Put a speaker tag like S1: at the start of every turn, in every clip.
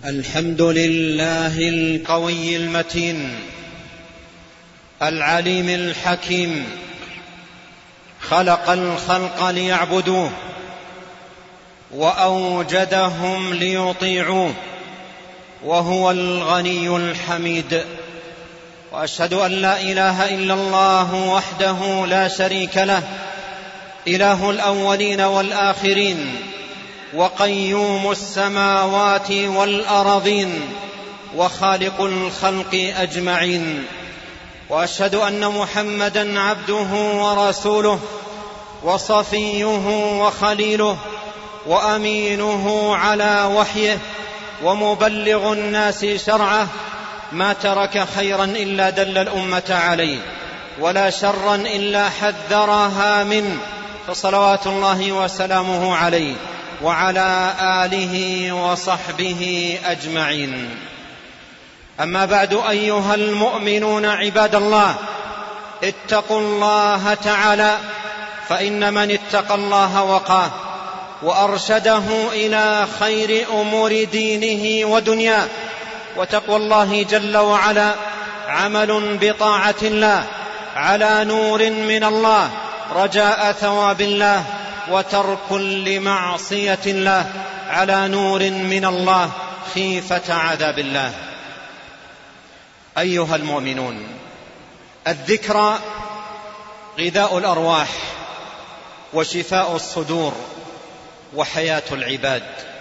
S1: الحمد لله القوي المتين العليم الحكيم، خلق الخلق ليعبدوه وأوجدهم ليطيعوه، وهو الغني الحميد. وأشهد أن لا إله إلا الله وحده لا شريك له، إله الأولين والآخرين، وقيوم السماوات والأراضين، وخالق الخلق أجمعين. وأشهد أن محمدًا عبده ورسوله، وصفيه وخليله، وأمينه على وحيه، ومبلغ الناس شرعه. ما ترك خيرا إلا دل الأمة عليه، ولا شرا إلا حذرها منه، فصلوات الله وسلامه عليه وعلى آله وصحبه أجمعين. أما بعد، أيها المؤمنون عباد الله، اتقوا الله تعالى، فإن من اتقى الله وقاه وأرشده إلى خير أمور دينه ودنياه. وتقوى الله جل وعلا عمل بطاعة الله على نور من الله، رجاء ثواب الله، وترك لمعصية الله على نور من الله، خيفة عذاب الله. أيها المؤمنون، الذكرى غذاء الأرواح وشفاء الصدور وحياة العباد،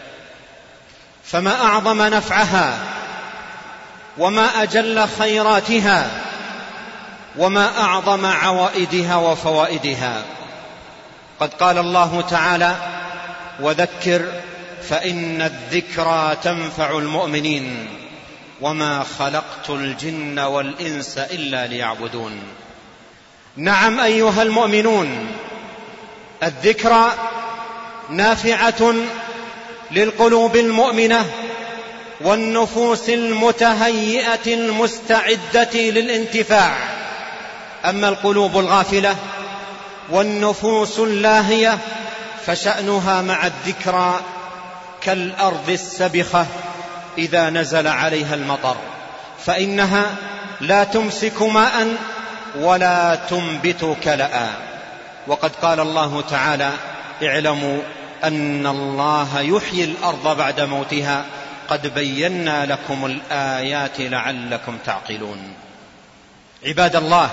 S1: فما أعظم نفعها، وما أجل خيراتها، وما أعظم عوائدها وفوائدها. قد قال الله تعالى: وذكر فإن الذكرى تنفع المؤمنين وما خلقت الجن والإنس إلا ليعبدون. نعم أيها المؤمنون، الذكرى نافعة للقلوب المؤمنة والنفوس المتهيئة المستعدة للانتفاع. أما القلوب الغافلة والنفوس اللاهية فشأنها مع الذكرى كالأرض السبخة إذا نزل عليها المطر، فإنها لا تمسك ماء ولا تنبت كلأ. وقد قال الله تعالى: اعلموا أن الله يحيي الأرض بعد موتها، قد بينا لكم الآيات لعلكم تعقلون. عباد الله،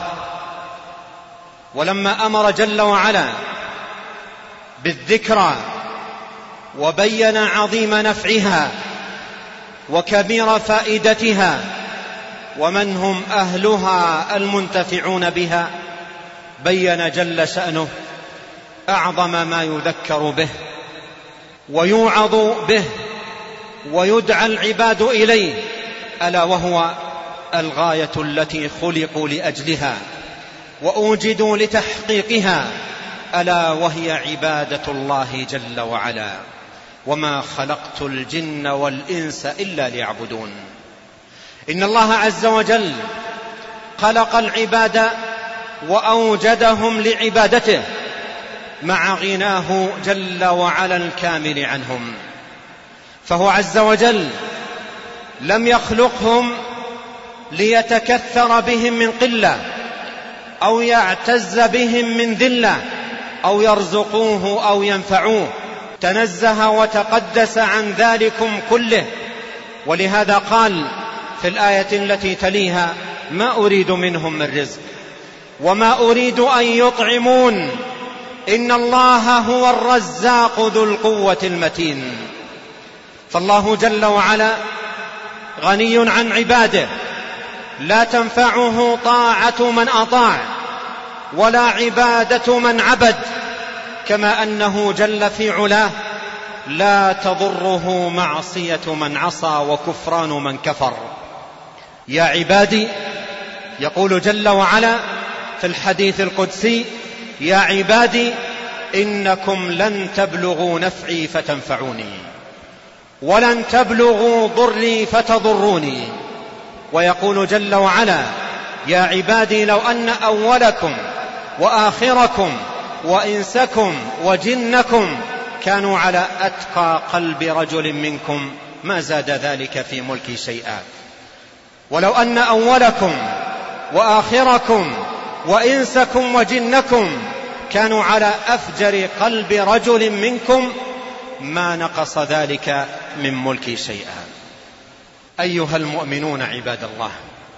S1: ولما أمر جل وعلا بالذكرى وبين عظيم نفعها وكبير فائدتها ومن هم أهلها المنتفعون بها، بين جل شأنه أعظم ما يذكر به ويوعظ به ويدعى العباد إليه، ألا وهو الغاية التي خلقوا لأجلها وأوجدوا لتحقيقها، ألا وهي عبادة الله جل وعلا. وما خلقت الجن والإنس إلا ليعبدون. إن الله عز وجل خلق العباد وأوجدهم لعبادته مع غناه جل وعلا الكامل عنهم، فهو عز وجل لم يخلقهم ليتكثر بهم من قلة أو يعتز بهم من ذلة أو يرزقوه أو ينفعوه، تنزه وتقدس عن ذلكم كله. ولهذا قال في الآية التي تليها: ما أريد منهم من رزق وما أريد أن يطعمون إن الله هو الرزاق ذو القوة المتين. فالله جل وعلا غني عن عباده، لا تنفعه طاعة من أطاع ولا عبادة من عبد، كما أنه جل في علاه لا تضره معصية من عصى وكفران من كفر. يا عبادي، يقول جل وعلا في الحديث القدسي: يا عبادي إنكم لن تبلغوا نفعي فتنفعوني ولن تبلغوا ضري فتضروني. ويقول جل وعلا: يا عبادي لو أن أولكم وآخركم وإنسكم وجنكم كانوا على أتقى قلب رجل منكم ما زاد ذلك في ملكي شيئا. ولو أن أولكم وآخركم وإنسكم وجنكم كانوا على أفجر قلب رجل منكم ما نقص ذلك من ملكي شيئا. أيها المؤمنون عباد الله،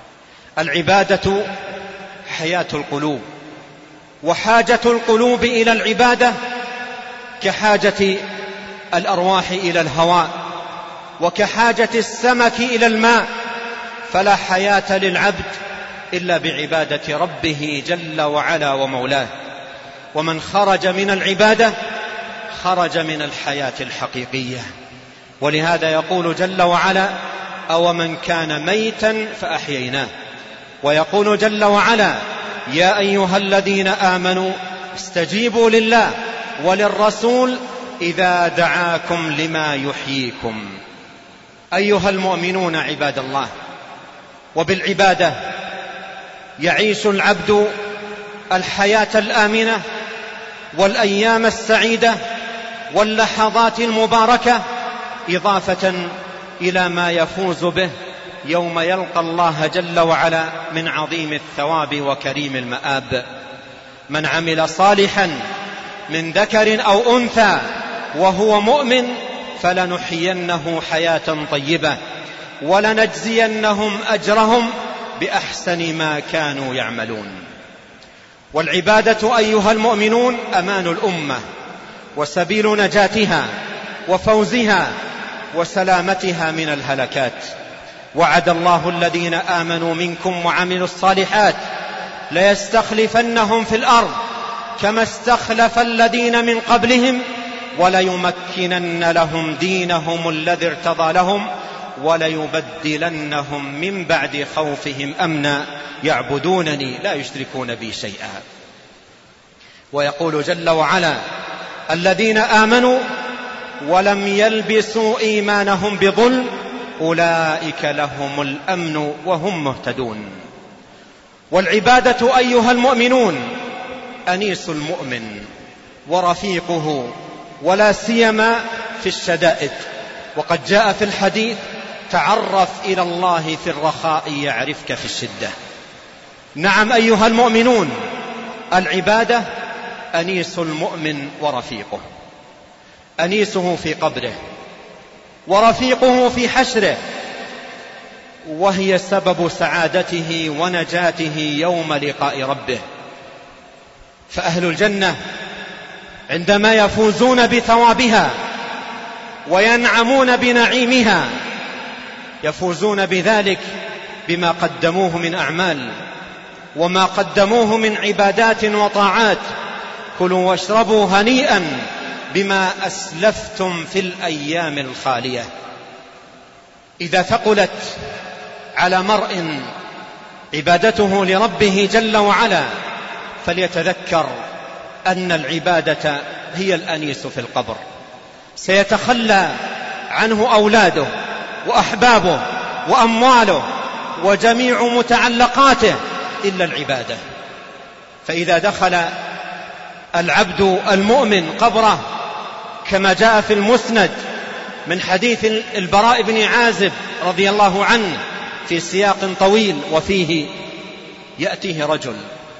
S1: العبادة حياة القلوب، وحاجة القلوب إلى العبادة كحاجة الأرواح إلى الهواء، وكحاجة السمك إلى الماء، فلا حياة للعبد إلا بعبادة ربه جل وعلا ومولاه. ومن خرج من العبادة خرج من الحياة الحقيقية. ولهذا يقول جل وعلا: أومن كان ميتا فأحييناه. ويقول جل وعلا: يا أيها الذين آمنوا استجيبوا لله وللرسول إذا دعاكم لما يحييكم. أيها المؤمنون عباد الله، وبالعبادة يعيش العبد الحياة الآمنة والأيام السعيدة واللحظات المباركة، إضافة إلى ما يفوز به يوم يلقى الله جل وعلا من عظيم الثواب وكريم المآب. من عمل صالحا من ذكر أو أنثى وهو مؤمن فلنحيينه حياة طيبة ولنجزينهم أجرهم بأحسن ما كانوا يعملون. والعبادة أيها المؤمنون أمان الأمة وسبيل نجاتها وفوزها وسلامتها من الهلكات. وعد الله الذين آمنوا منكم وعملوا الصالحات ليستخلفنهم في الأرض كما استخلف الذين من قبلهم وليمكنن لهم دينهم الذي ارتضى لهم وليبدلنهم من بعد خوفهم أمنا يعبدونني لا يشركون بي شيئا. ويقول جل وعلا: الذين آمنوا ولم يلبسوا إيمانهم بظلم أولئك لهم الأمن وهم مهتدون. والعبادة أيها المؤمنون أنيس المؤمن ورفيقه، ولا سيما في الشدائد. وقد جاء في الحديث: تعرف إلى الله في الرخاء يعرفك في الشدة. نعم أيها المؤمنون، العبادة أنيس المؤمن ورفيقه، أنيسه في قبره ورفيقه في حشره، وهي سبب سعادته ونجاته يوم لقاء ربه. فأهل الجنة عندما يفوزون بثوابها وينعمون بنعيمها يفوزون بذلك بما قدموه من أعمال وما قدموه من عبادات وطاعات. كلوا واشربوا هنيئا بما أسلفتم في الأيام الخالية. إذا ثقلت على مرء عبادته لربه جل وعلا فليتذكر أن العبادة هي الأنيس في القبر. سيتخلى عنه أولاده وأحبابه وأمواله وجميع متعلقاته إلا العبادة. فإذا دخل العبد المؤمن قبره كما جاء في المسند من حديث البراء بن عازب رضي الله عنه في سياق طويل، وفيه يأتيه رجل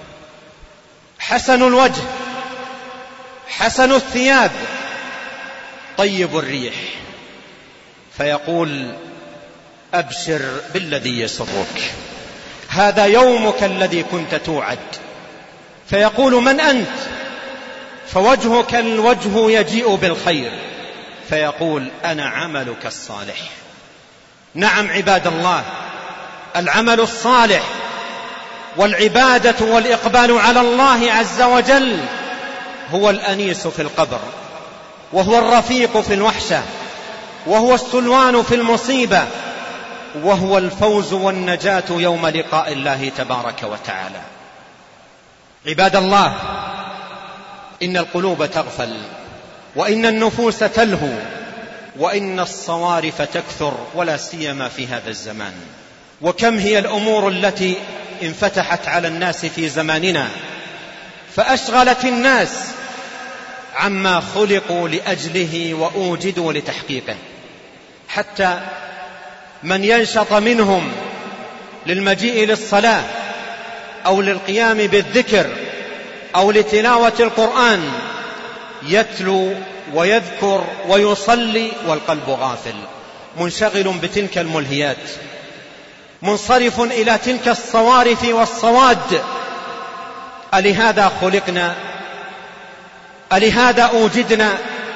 S1: حسن الوجه حسن الثياب طيب الريح، فيقول: أبشر بالذي يسرك، هذا يومك الذي كنت توعد. فيقول: من أنت؟ فوجهك الوجه يجيء بالخير. فيقول: أنا عملك الصالح. نعم عباد الله، العمل الصالح والعبادة والإقبال على الله عز وجل هو الأنيس في القبر، وهو الرفيق في الوحشة، وهو السلوان في المصيبة، وهو الفوز والنجاة يوم لقاء الله تبارك وتعالى. عباد الله، إن القلوب تغفل، وإن النفوس تلهو، وإن الصوارف تكثر، ولا سيما في هذا الزمان. وكم هي الأمور التي انفتحت على الناس في زماننا فأشغلت الناس عما خلقوا لأجله وأوجدوا لتحقيقه، حتى من ينشط منهم للمجيء للصلاة أو للقيام بالذكر أو لتلاوة القرآن يتلو ويذكر ويصلي والقلب غافل، منشغل بتلك الملهيات، منصرف إلى تلك الصوارف والصواد. ألهذا خلقنا؟ ألهذا أوجدنا؟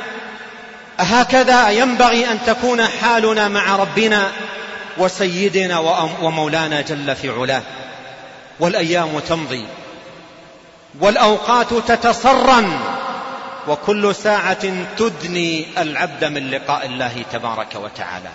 S1: أهكذا ينبغي أن تكون حالنا مع ربنا وسيدنا ومولانا جل في علاه؟ والأيام تمضي والأوقات تتصرم، وكل ساعة تدني العبد من لقاء الله تبارك وتعالى.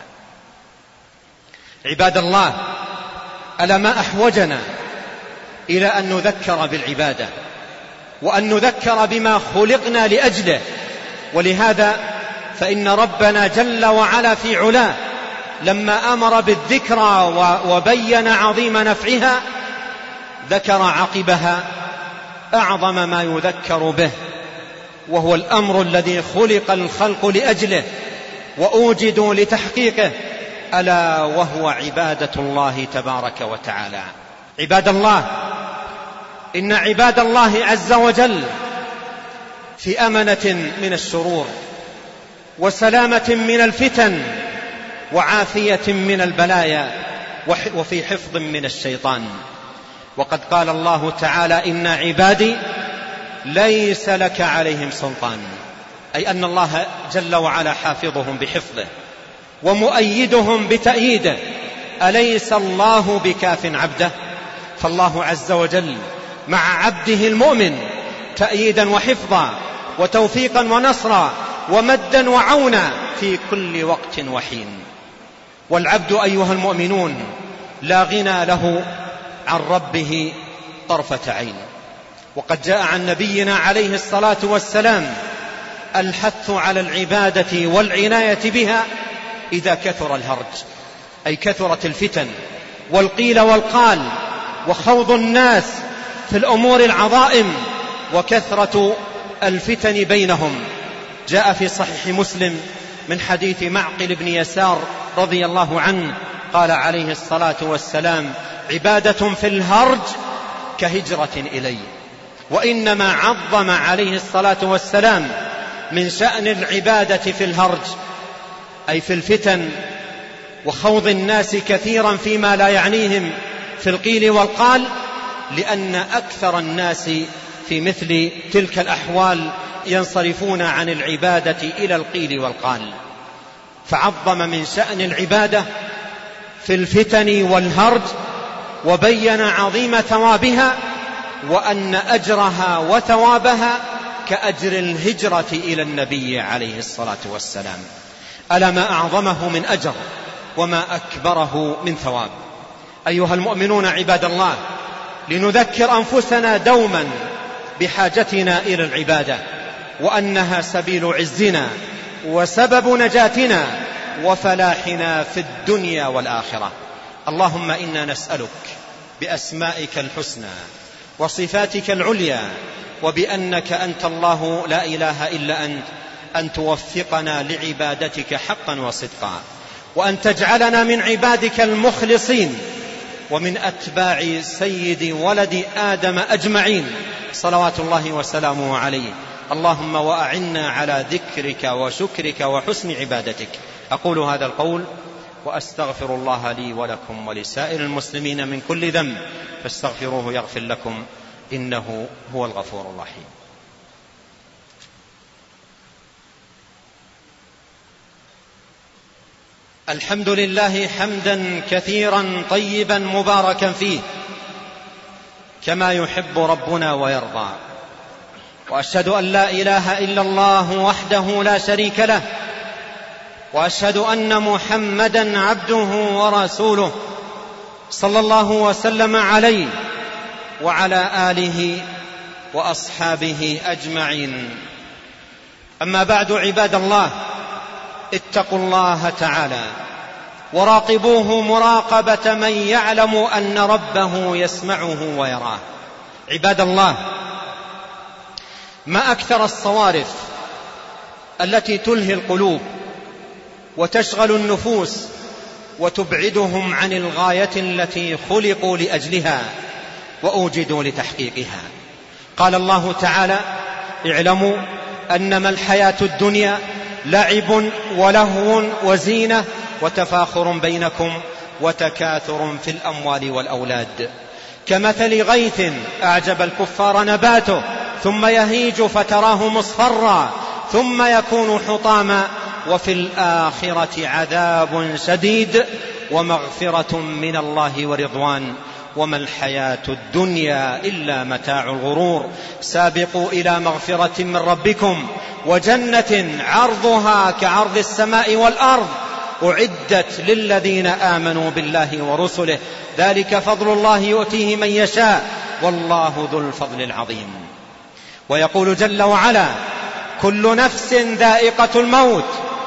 S1: عباد الله، ألا ما أحوجنا إلى أن نذكر بالعبادة وأن نذكر بما خلقنا لأجله. ولهذا فإن ربنا جل وعلا في علاه لما أمر بالذكرى وبين عظيم نفعها ذكر عقبها أعظم ما يذكر به، وهو الأمر الذي خلق الخلق لأجله وأوجدوا لتحقيقه، ألا وهو عبادة الله تبارك وتعالى. عباد الله، إن عباد الله عز وجل في أمنة من الشرور وسلامة من الفتن وعافية من البلايا وفي حفظ من الشيطان. وقد قال الله تعالى: إن عبادي ليس لك عليهم سلطان، أي أن الله جل وعلا حافظهم بحفظه ومؤيدهم بتأييده. أليس الله بكاف عبده؟ فالله عز وجل مع عبده المؤمن تأييدا وحفظا وتوفيقا ونصرا ومدا وعونا في كل وقت وحين. والعبد أيها المؤمنون لا غنى له عن ربه طرفة عين. وقد جاء عن نبينا عليه الصلاة والسلام الحث على العبادة والعناية بها إذا كثر الهرج، أي كثرت الفتن والقيل والقال وخوض الناس في الأمور العظائم وكثرة الفتن بينهم. جاء في صحيح مسلم من حديث معقل بن يسار رضي الله عنه قال عليه الصلاة والسلام: عبادة في الهرج كهجرة إلي. وإنما عظم عليه الصلاة والسلام من شأن العبادة في الهرج، أي في الفتن وخوض الناس كثيرا فيما لا يعنيهم في القيل والقال، لأن أكثر الناس في مثل تلك الأحوال ينصرفون عن العبادة إلى القيل والقال. فعظم من شأن العبادة في الفتن والهرج وبين عظيم ثوابها، وأن أجرها وثوابها كأجر الهجرة إلى النبي عليه الصلاة والسلام. ألا ما أعظمه من أجر وما أكبره من ثواب. أيها المؤمنون عباد الله، لنذكر أنفسنا دوما بحاجتنا إلى العبادة، وأنها سبيل عزنا وسبب نجاتنا وفلاحنا في الدنيا والآخرة. اللهم إنا نسألك بأسمائك الحسنى وصفاتك العليا وبأنك أنت الله لا إله إلا أنت أن توفقنا لعبادتك حقا وصدقا، وأن تجعلنا من عبادك المخلصين ومن أتباع سيد ولد آدم أجمعين صلوات الله وسلامه عليه. اللهم وأعنا على ذكرك وشكرك وحسن عبادتك. أقول هذا القول وأستغفر الله لي ولكم ولسائر المسلمين من كل ذنب، فاستغفروه يغفر لكم، إنه هو الغفور الرحيم. الحمد لله حمدا كثيرا طيبا مباركا فيه كما يحب ربنا ويرضى. وأشهد أن لا إله إلا الله وحده لا شريك له، وأشهد أن محمدا عبده ورسوله صلى الله وسلم عليه وعلى آله وأصحابه أجمعين. أما بعد، عباد الله، اتقوا الله تعالى وراقبوه مراقبة من يعلم أن ربه يسمعه ويراه. عباد الله، ما أكثر الصوارف التي تلهي القلوب وتشغل النفوس وتبعدهم عن الغاية التي خلقوا لأجلها وأوجدوا لتحقيقها. قال الله تعالى: اعلموا أنما الحياة الدنيا لعب ولهو وزينة وتفاخر بينكم وتكاثر في الأموال والأولاد، كمثل غيث أعجب الكفار نباته ثم يهيج فتراه مصفرا ثم يكون حطاما وفي الآخرة عذاب شديد ومغفرة من الله ورضوان وما الحياة الدنيا إلا متاع الغرور. سابقوا إلى مغفرة من ربكم وجنة عرضها كعرض السماء والأرض أعدت للذين آمنوا بالله ورسله ذلك فضل الله يؤتيه من يشاء والله ذو الفضل العظيم. ويقول جل وعلا: كل نفس ذائقة الموت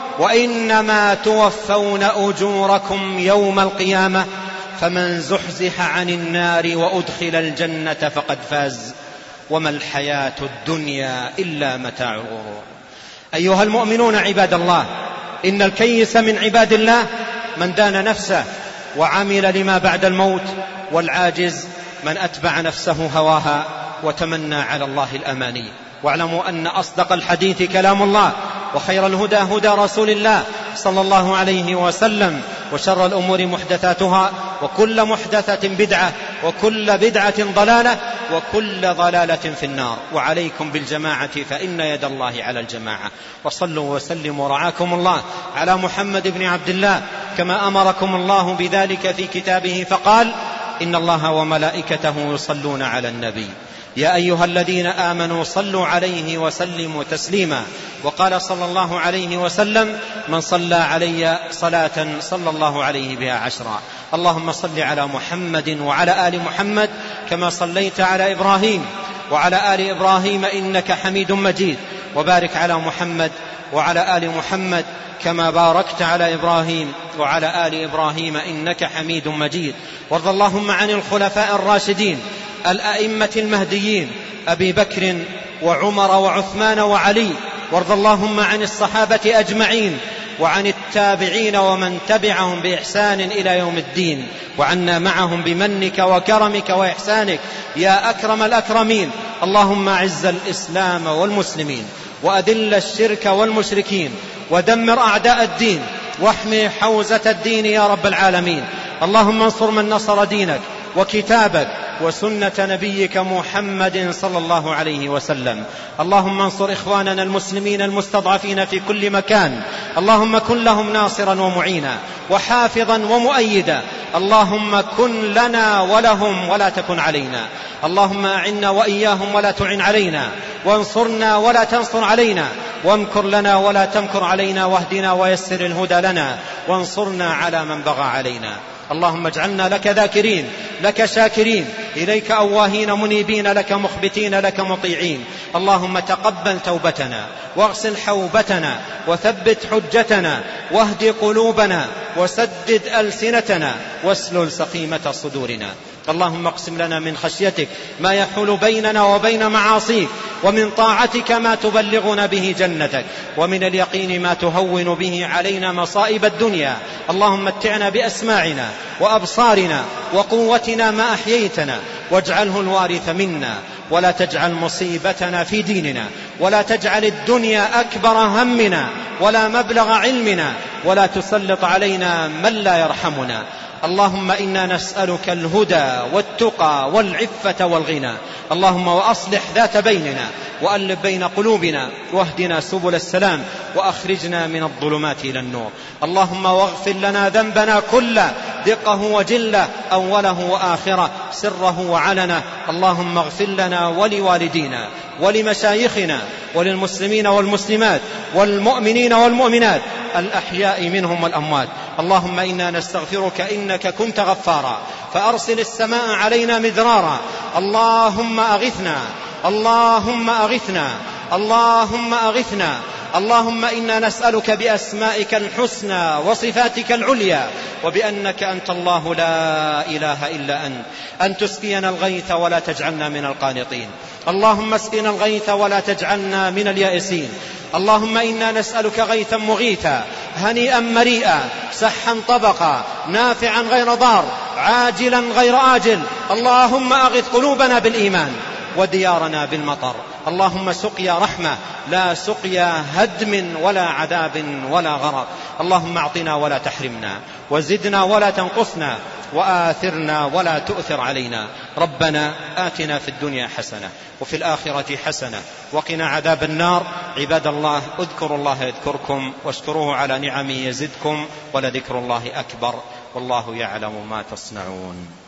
S1: وإنما توفون أجوركم يوم القيامة فمن زحزح عن النار وأدخل الجنة فقد فاز وما الحياة الدنيا إلا متاع الغرور. أيها المؤمنون عباد الله، إن الكيس من عباد الله من دان نفسه وعمل لما بعد الموت، والعاجز من أتبع نفسه هواها وتمنى على الله الأماني. واعلموا أن أصدق الحديث كلام الله، وخير الهدى هدى رسول الله صلى الله عليه وسلم، وشر الأمور محدثاتها وكل محدثة بدعة وكل بدعة ضلالة وكل ضلالة في النار. وعليكم بالجماعة فإن يد الله على الجماعة. وصلوا وسلموا رعاكم الله على محمد بن عبد الله كما أمركم الله بذلك في كتابه فقال: إن الله وملائكته يصلون على النبي يا أيها الذين آمنوا صلوا عليه وسلموا تسليما. وقال صلى الله عليه وسلم: من صلى علي صلاة صلى الله عليه بها 10. اللهم صل على محمد وعلى آل محمد كما صليت على إبراهيم وعلى آل إبراهيم إنك حميد مجيد، وبارك على محمد وعلى آل محمد كما باركت على إبراهيم وعلى آل إبراهيم إنك حميد مجيد. وارض اللهم عن الخلفاء الراشدين الأئمة المهديين أبي بكر وعمر وعثمان وعلي، وارض اللهم عن الصحابة أجمعين وعن التابعين ومن تبعهم بإحسان إلى يوم الدين، وعنا معهم بمنك وكرمك وإحسانك يا أكرم الأكرمين. اللهم أعز الإسلام والمسلمين وأذل الشرك والمشركين ودمر أعداء الدين واحمي حوزة الدين يا رب العالمين. اللهم انصر من نصر دينك وكتابك وسنة نبيك محمد صلى الله عليه وسلم. اللهم انصر إخواننا المسلمين المستضعفين في كل مكان، اللهم كن لهم ناصرا ومعينا وحافظا ومؤيدا. اللهم كن لنا ولهم ولا تكن علينا. اللهم أعنا وإياهم ولا تعن علينا، وانصرنا ولا تنصر علينا، وامكر لنا ولا تمكر علينا، واهدنا ويسر الهدى لنا، وانصرنا على من بغى علينا. اللهم اجعلنا لك ذاكرين لك شاكرين، إليك أواهين منيبين، لك مخبتين لك مطيعين. اللهم تقبل توبتنا واغسل حوبتنا وثبت حجتنا واهد قلوبنا وسدد ألسنتنا واسلل سقيمة صدورنا. اللهم اقسم لنا من خشيتك ما يحول بيننا وبين معاصيك، ومن طاعتك ما تبلغنا به جنتك، ومن اليقين ما تهون به علينا مصائب الدنيا. اللهم متعنا بأسماعنا وأبصارنا وقوتنا ما أحييتنا، واجعله الوارث منا، ولا تجعل مصيبتنا في ديننا، ولا تجعل الدنيا أكبر همنا ولا مبلغ علمنا، ولا تسلط علينا من لا يرحمنا. اللهم إنا نسألك الهدى والتقى والعفة والغنى. اللهم وأصلح ذات بيننا وألف بين قلوبنا، واهدنا سبل السلام، وأخرجنا من الظلمات إلى النور. اللهم واغفر لنا ذنبنا كله، دقه وجله، أوله وآخره، سره وعلنه. اللهم اغفر لنا ولوالدينا ولمشايخنا وللمسلمين والمسلمات والمؤمنين والمؤمنات الأحياء منهم والأموات. اللهم إنا نستغفرك إنك كنت غفارا، فأرسل السماء علينا مدرارا. اللهم أغثنا، اللهم أغثنا، اللهم أغثنا، اللهم إنا نسألك بأسمائك الحسنى وصفاتك العليا وبأنك أنت الله لا إله إلا أنت أن تسقينا الغيث ولا تجعلنا من القانطين. اللهم اسقنا الغيث ولا تجعلنا من اليائسين. اللهم إنا نسألك غيثا مغيثا هنيئا مريئا سحا طبقا نافعا غير ضار عاجلا غير آجل. اللهم أغث قلوبنا بالإيمان وديارنا بالمطر. اللهم سقيا رحمة لا سقيا هدم ولا عذاب ولا غرق. اللهم أعطنا ولا تحرمنا وزدنا ولا تنقصنا وآثرنا ولا تؤثر علينا. ربنا آتنا في الدنيا حسنة وفي الآخرة حسنة وقنا عذاب النار. عباد الله اذكروا الله يذكركم واشكروه على نعمه يزدكم ولذكر الله أكبر والله يعلم ما تصنعون.